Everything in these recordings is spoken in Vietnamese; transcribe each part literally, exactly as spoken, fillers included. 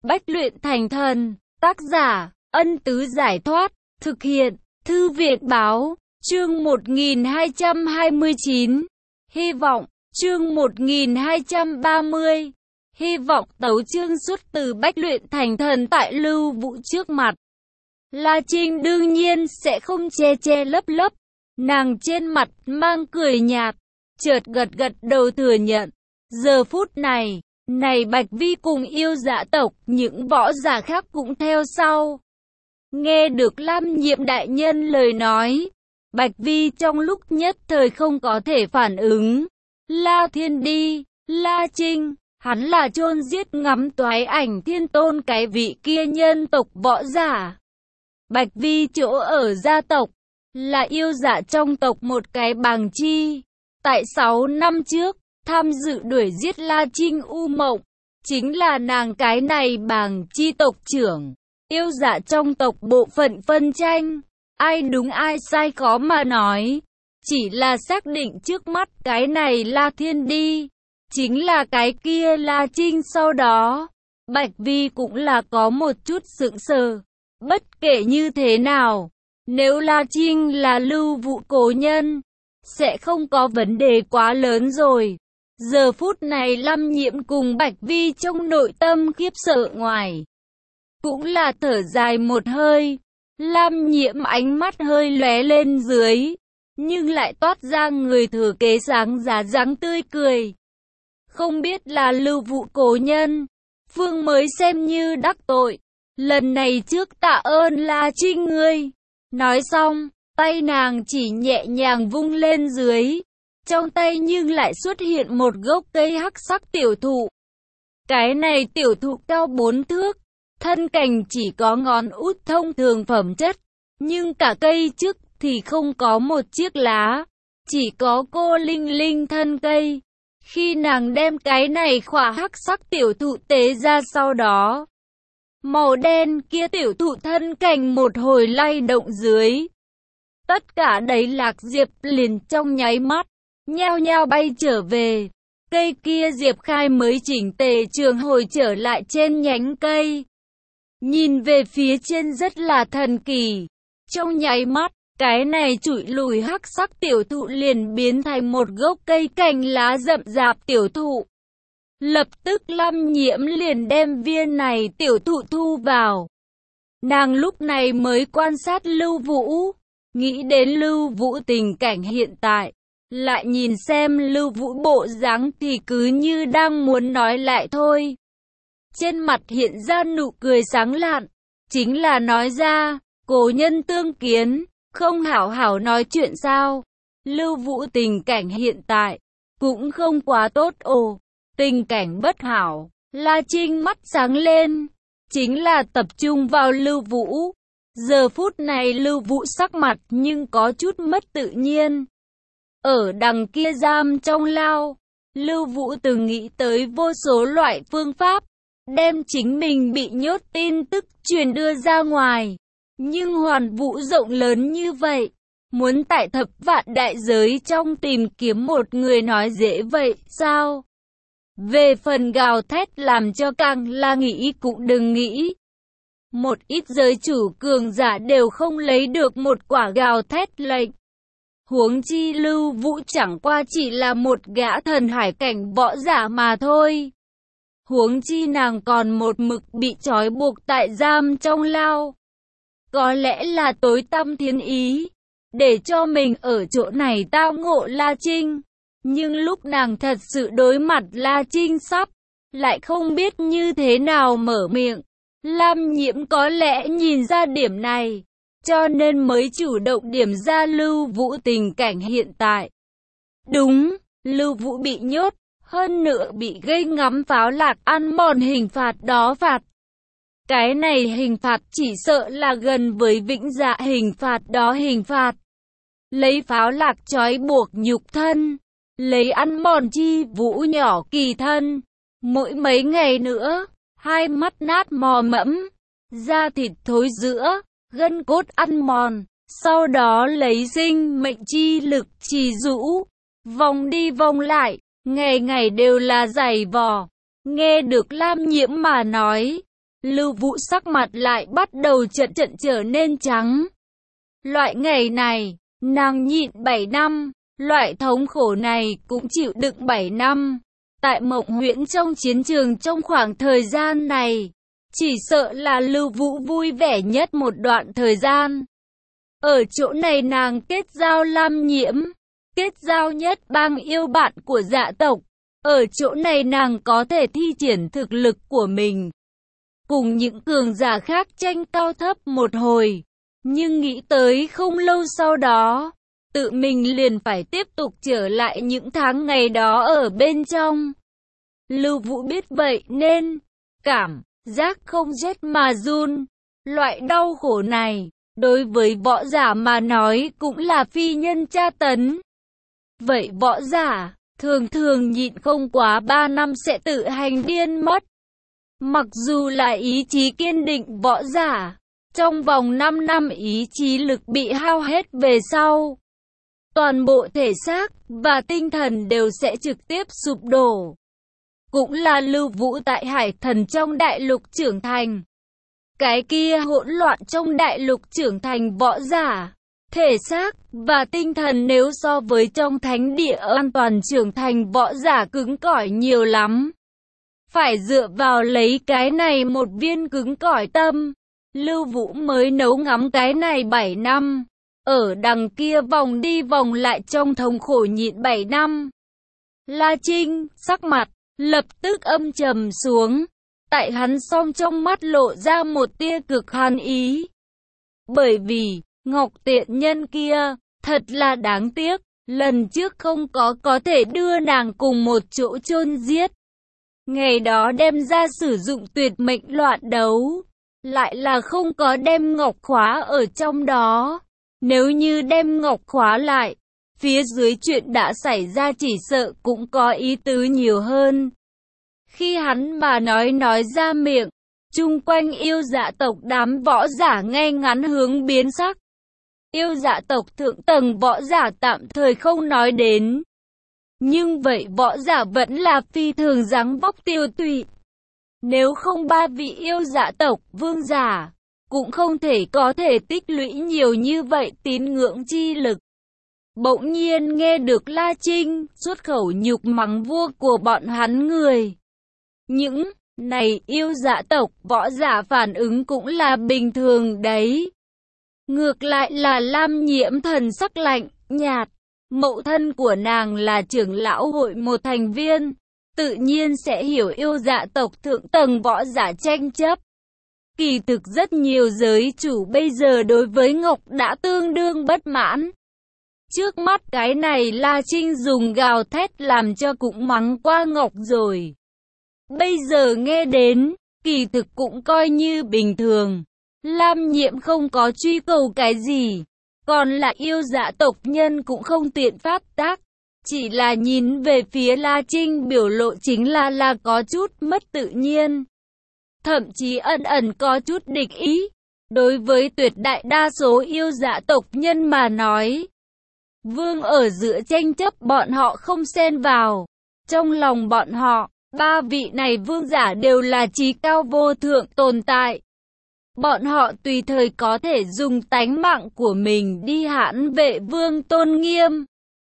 Bách luyện thành thần, tác giả, Ân Tứ Giải Thoát, thực hiện, Thư viện Báo, chương một nghìn hai trăm hai mươi chín, hy vọng, chương một nghìn hai trăm ba mươi, hy vọng tấu chương xuất từ Bách luyện thành thần tại Lưu Vũ trước mặt. La Trinh đương nhiên sẽ không che che lấp lấp, nàng trên mặt mang cười nhạt, chợt gật gật đầu thừa nhận. Giờ phút này, này Bạch Vi cùng yêu dạ tộc, những võ giả khác cũng theo sau. Nghe được Lam Nhiệm đại nhân lời nói, Bạch Vi trong lúc nhất thời không có thể phản ứng. La Thiên Đi, La Trinh, hắn là chôn giết ngắm toái ảnh thiên tôn cái vị kia nhân tộc võ giả. Bạch Vi chỗ ở gia tộc, là yêu dạ trong tộc một cái bàng chi. Tại sáu năm trước, tham dự đuổi giết La Trinh U Mộng, chính là nàng cái này bàng chi tộc trưởng. Yêu dạ trong tộc bộ phận phân tranh, ai đúng ai sai khó mà nói. Chỉ là xác định trước mắt cái này La Thiên Đi, chính là cái kia La Trinh. Sau đó, Bạch Vi cũng là có một chút sững sờ. Bất kể như thế nào, nếu La Trinh là Lưu Vũ cố nhân, sẽ không có vấn đề quá lớn rồi. Giờ phút này Lam Nhiệm cùng Bạch Vi trong nội tâm khiếp sợ ngoài, cũng là thở dài một hơi. Lam Nhiệm ánh mắt hơi lóe lên dưới, nhưng lại toát ra người thừa kế sáng giá dáng tươi cười. Không biết là Lưu Vũ cố nhân, Phương mới xem như đắc tội. Lần này trước tạ ơn La Trinh ngươi. Nói xong, tay nàng chỉ nhẹ nhàng vung lên dưới. Trong tay nhưng lại xuất hiện một gốc cây hắc sắc tiểu thụ. Cái này tiểu thụ cao bốn thước, thân cành chỉ có ngón út thông thường phẩm chất. Nhưng cả cây trước thì không có một chiếc lá, chỉ có cô linh linh thân cây. Khi nàng đem cái này khỏa hắc sắc tiểu thụ tế ra sau đó, màu đen kia tiểu thụ thân cành một hồi lay động dưới. Tất cả đấy lạc diệp liền trong nháy mắt, nhao nhao bay trở về. Cây kia diệp khai mới chỉnh tề trường hồi trở lại trên nhánh cây. Nhìn về phía trên rất là thần kỳ. Trong nháy mắt, cái này trụi lùi hắc sắc tiểu thụ liền biến thành một gốc cây cành lá rậm rạp tiểu thụ. Lập tức Lam Nhiễm liền đem viên này tiểu thụ thu vào. Nàng lúc này mới quan sát Lưu Vũ, nghĩ đến Lưu Vũ tình cảnh hiện tại, lại nhìn xem Lưu Vũ bộ dáng thì cứ như đang muốn nói lại thôi. Trên mặt hiện ra nụ cười sáng lạn, chính là nói ra, cố nhân tương kiến, không hảo hảo nói chuyện sao? Lưu Vũ tình cảnh hiện tại, cũng không quá tốt ồ. Tình cảnh bất hảo, La Trinh mắt sáng lên, chính là tập trung vào Lưu Vũ. Giờ phút này Lưu Vũ sắc mặt nhưng có chút mất tự nhiên. Ở đằng kia giam trong lao, Lưu Vũ từng nghĩ tới vô số loại phương pháp, đem chính mình bị nhốt tin tức truyền đưa ra ngoài. Nhưng hoàn vũ rộng lớn như vậy, muốn tại thập vạn đại giới trong tìm kiếm một người nói dễ vậy sao? Về phần gào thét làm cho càng là nghĩ cũng đừng nghĩ. Một ít giới chủ cường giả đều không lấy được một quả gào thét lệnh. Huống chi Lưu Vũ chẳng qua chỉ là một gã thần hải cảnh võ giả mà thôi. Huống chi nàng còn một mực bị trói buộc tại giam trong lao. Có lẽ là tối tăm thiên ý, để cho mình ở chỗ này tao ngộ La Trinh. Nhưng lúc nàng thật sự đối mặt La Trinh sắp, lại không biết như thế nào mở miệng. Lam Nhiễm có lẽ nhìn ra điểm này, cho nên mới chủ động điểm ra Lưu Vũ tình cảnh hiện tại. Đúng, Lưu Vũ bị nhốt, hơn nữa bị gây ngắm pháo lạc ăn mòn hình phạt đó phạt. Cái này hình phạt chỉ sợ là gần với vĩnh dạ hình phạt đó hình phạt. Lấy pháo lạc trói buộc nhục thân, lấy ăn mòn chi vũ nhỏ kỳ thân. Mỗi mấy ngày nữa, hai mắt nát mò mẫm, da thịt thối rữa, gân cốt ăn mòn. Sau đó lấy sinh mệnh chi lực trì rũ, vòng đi vòng lại, ngày ngày đều là giày vò. Nghe được Lam Nhiễm mà nói, Lưu Vũ sắc mặt lại bắt đầu chợt chợt trở nên trắng. Loại ngày này, nàng nhịn bảy năm, loại thống khổ này cũng chịu đựng bảy năm. Tại Mộng Huyễn trong chiến trường trong khoảng thời gian này, chỉ sợ là Lưu Vũ vui vẻ nhất một đoạn thời gian. Ở chỗ này nàng kết giao Lam Nhiễm, kết giao nhất bang yêu bạn của dạ tộc. Ở chỗ này nàng có thể thi triển thực lực của mình, cùng những cường giả khác tranh cao thấp một hồi. Nhưng nghĩ tới không lâu sau đó, tự mình liền phải tiếp tục trở lại những tháng ngày đó ở bên trong. Lưu Vũ biết vậy nên, cảm giác không rét mà run. Loại đau khổ này, đối với võ giả mà nói cũng là phi nhân tra tấn. Vậy võ giả, thường thường nhịn không quá ba năm sẽ tự hành điên mất. Mặc dù là ý chí kiên định võ giả, trong vòng năm năm ý chí lực bị hao hết về sau, toàn bộ thể xác và tinh thần đều sẽ trực tiếp sụp đổ. Cũng là Lưu Vũ tại Hải Thần trong đại lục trưởng thành. Cái kia hỗn loạn trong đại lục trưởng thành võ giả, thể xác và tinh thần nếu so với trong thánh địa an toàn trưởng thành võ giả cứng cỏi nhiều lắm. Phải dựa vào lấy cái này một viên cứng cỏi tâm, Lưu Vũ mới nấu ngắm cái này bảy năm. Ở đằng kia vòng đi vòng lại trong thống khổ nhịn bảy năm. La Trinh, sắc mặt, lập tức âm trầm xuống. Tại hắn song trong mắt lộ ra một tia cực hàn ý. Bởi vì, Ngọc tiện nhân kia, thật là đáng tiếc. Lần trước không có có thể đưa nàng cùng một chỗ chôn giết. Ngày đó đem ra sử dụng tuyệt mệnh loạn đấu. Lại là không có đem ngọc khóa ở trong đó. Nếu như đem ngọc khóa lại, phía dưới chuyện đã xảy ra chỉ sợ cũng có ý tứ nhiều hơn. Khi hắn mà nói nói ra miệng, chung quanh yêu dạ tộc đám võ giả ngay ngắn hướng biến sắc. Yêu dạ tộc thượng tầng võ giả tạm thời không nói đến. Nhưng vậy võ giả vẫn là phi thường dáng vóc tiêu tụy. Nếu không ba vị yêu dạ tộc vương giả, cũng không thể có thể tích lũy nhiều như vậy tín ngưỡng chi lực. Bỗng nhiên nghe được La Trinh xuất khẩu nhục mắng vua của bọn hắn người. Những này yêu dạ tộc võ giả phản ứng cũng là bình thường đấy. Ngược lại là Lam Nhiễm thần sắc lạnh, nhạt. Mẫu thân của nàng là trưởng lão hội một thành viên, tự nhiên sẽ hiểu yêu dạ tộc thượng tầng võ giả tranh chấp. Kỳ thực rất nhiều giới chủ bây giờ đối với Ngọc đã tương đương bất mãn. Trước mắt cái này La Trinh dùng gào thét làm cho cũng mắng qua Ngọc rồi. Bây giờ nghe đến, kỳ thực cũng coi như bình thường. Lam Nhiễm không có truy cầu cái gì. Còn là yêu dạ tộc nhân cũng không tiện pháp tác. Chỉ là nhìn về phía La Trinh biểu lộ chính là là có chút mất tự nhiên. Thậm chí ẩn ẩn có chút địch ý. Đối với tuyệt đại đa số yêu dạ tộc nhân mà nói, vương ở giữa tranh chấp bọn họ không xen vào. Trong lòng bọn họ, ba vị này vương giả đều là trí cao vô thượng tồn tại. Bọn họ tùy thời có thể dùng tánh mạng của mình đi hãn vệ vương tôn nghiêm.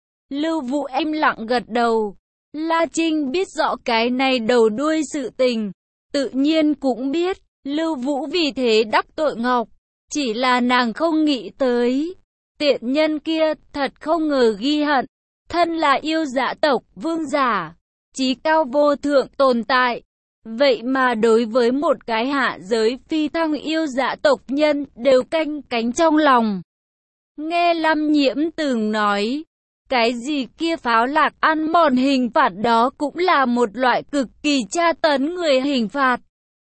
Lưu Vũ im lặng gật đầu. La Trinh biết rõ cái này đầu đuôi sự tình. Tự nhiên cũng biết, Lưu Vũ vì thế đắc tội Ngọc. Chỉ là nàng không nghĩ tới. Tiện nhân kia thật không ngờ ghi hận. Thân là yêu dạ tộc vương giả, trí cao vô thượng tồn tại. Vậy mà đối với một cái hạ giới phi thăng yêu dạ tộc nhân đều canh cánh trong lòng. Nghe Lam Nhiễm từng nói, cái gì kia pháo lạc ăn mòn hình phạt đó cũng là một loại cực kỳ tra tấn người hình phạt.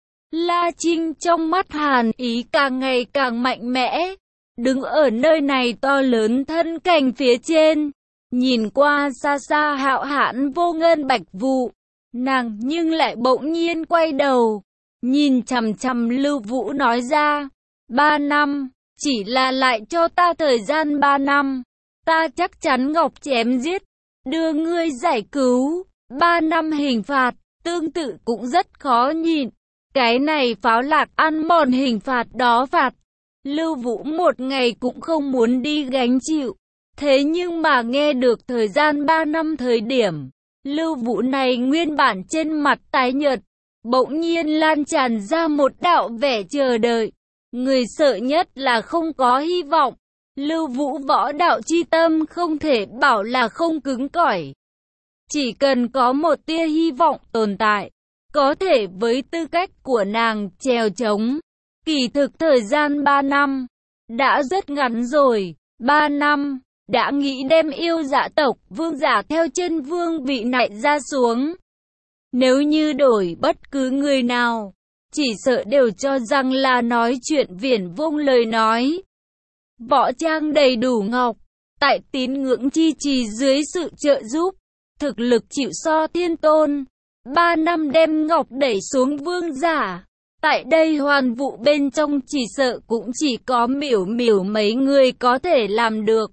La Trinh trong mắt hàn ý càng ngày càng mạnh mẽ, đứng ở nơi này to lớn thân cảnh phía trên, nhìn qua xa xa hạo hãn vô ngân bạch vụ. Nàng nhưng lại bỗng nhiên quay đầu, nhìn chằm chằm Lưu Vũ nói ra, ba năm, chỉ là lại cho ta thời gian ba năm, ta chắc chắn Ngọc chém giết, đưa ngươi giải cứu, ba năm hình phạt, tương tự cũng rất khó nhịn. Cái này pháo lạc ăn mòn hình phạt đó phạt. Lưu Vũ một ngày cũng không muốn đi gánh chịu. Thế nhưng mà nghe được thời gian ba năm thời điểm, Lưu Vũ này nguyên bản trên mặt tái nhợt, bỗng nhiên lan tràn ra một đạo vẻ chờ đợi. Người sợ nhất là không có hy vọng. Lưu Vũ võ đạo chi tâm không thể bảo là không cứng cỏi. Chỉ cần có một tia hy vọng tồn tại, có thể với tư cách của nàng trèo trống. Kỳ thực thời gian ba năm, đã rất ngắn rồi. ba năm, đã nghĩ đem yêu dạ tộc vương giả theo chân vương vị này ra xuống. Nếu như đổi bất cứ người nào, chỉ sợ đều cho rằng là nói chuyện viển vông lời nói. Võ trang đầy đủ ngọc, tại tín ngưỡng chi trì dưới sự trợ giúp, thực lực chịu so thiên tôn. Ba năm đem ngọc đẩy xuống vương giả. Tại đây hoàn vụ bên trong chỉ sợ cũng chỉ có miểu miểu mấy người có thể làm được.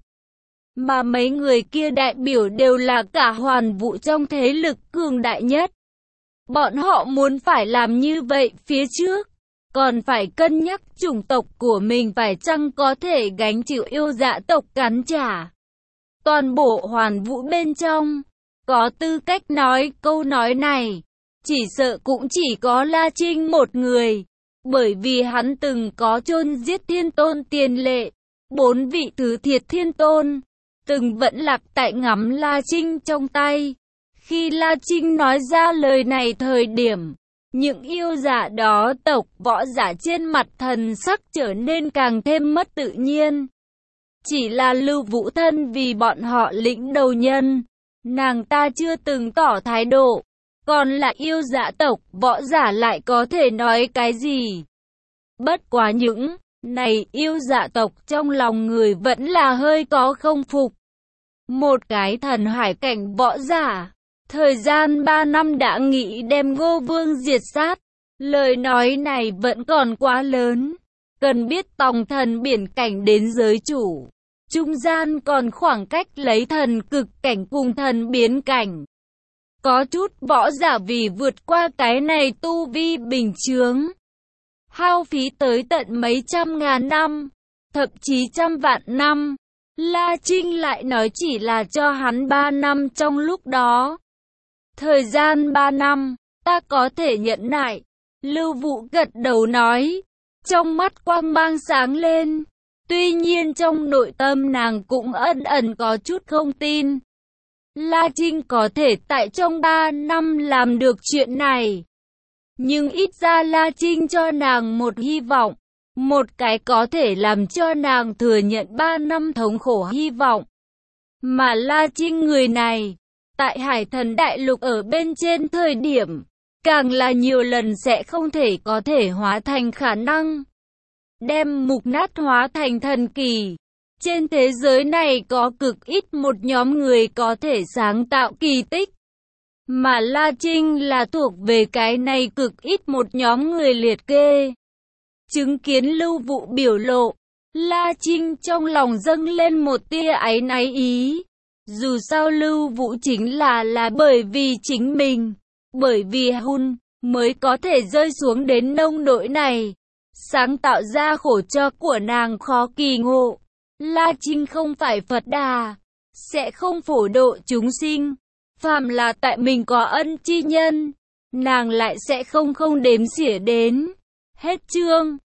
Mà mấy người kia đại biểu đều là cả hoàn vụ trong thế lực cường đại nhất. Bọn họ muốn phải làm như vậy phía trước, còn phải cân nhắc chủng tộc của mình phải chăng có thể gánh chịu yêu dạ tộc cắn trả. Toàn bộ hoàn vũ bên trong, có tư cách nói câu nói này, chỉ sợ cũng chỉ có La Trinh một người, bởi vì hắn từng có chôn giết thiên tôn tiền lệ, bốn vị thứ thiệt thiên tôn, từng vẫn lạc tại ngắm La Trinh trong tay. Khi La Trinh nói ra lời này thời điểm, những yêu giả đó tộc võ giả trên mặt thần sắc trở nên càng thêm mất tự nhiên. Chỉ là Lưu Vũ thân vì bọn họ lĩnh đầu nhân, nàng ta chưa từng tỏ thái độ, còn là yêu giả tộc võ giả lại có thể nói cái gì. Bất quá những này yêu giả tộc trong lòng người vẫn là hơi có không phục. Một cái thần hải cảnh võ giả, thời gian ba năm đã nghĩ đem Ngô Vương diệt sát. Lời nói này vẫn còn quá lớn. Cần biết tòng thần biển cảnh đến giới chủ, trung gian còn khoảng cách lấy thần cực cảnh cùng thần biến cảnh. Có chút võ giả vì vượt qua cái này tu vi bình chướng, hao phí tới tận mấy trăm ngàn năm, thậm chí trăm vạn năm. La Trinh lại nói chỉ là cho hắn ba năm trong lúc đó. Thời gian ba năm, ta có thể nhẫn nại. Lưu Vũ gật đầu nói, trong mắt quang mang sáng lên. Tuy nhiên trong nội tâm nàng cũng ẩn ẩn có chút không tin. La Trinh có thể tại trong ba năm làm được chuyện này. Nhưng ít ra La Trinh cho nàng một hy vọng. Một cái có thể làm cho nàng thừa nhận ba năm thống khổ hy vọng. Mà La Trinh người này, tại Hải Thần Đại Lục ở bên trên thời điểm, càng là nhiều lần sẽ không thể có thể hóa thành khả năng. Đem mục nát hóa thành thần kỳ. Trên thế giới này có cực ít một nhóm người có thể sáng tạo kỳ tích. Mà La Trinh là thuộc về cái này cực ít một nhóm người liệt kê. Chứng kiến Lưu Vũ biểu lộ, La Trinh trong lòng dâng lên một tia áy náy ý. Dù sao Lưu Vũ chính là là bởi vì chính mình, bởi vì Hun mới có thể rơi xuống đến nông nỗi này. Sáng tạo ra khổ cho của nàng khó kỳ ngộ. La Trinh không phải Phật Đà, sẽ không phổ độ chúng sinh. Phàm là tại mình có ân chi nhân, nàng lại sẽ không không đếm xỉa đến. Hết chương.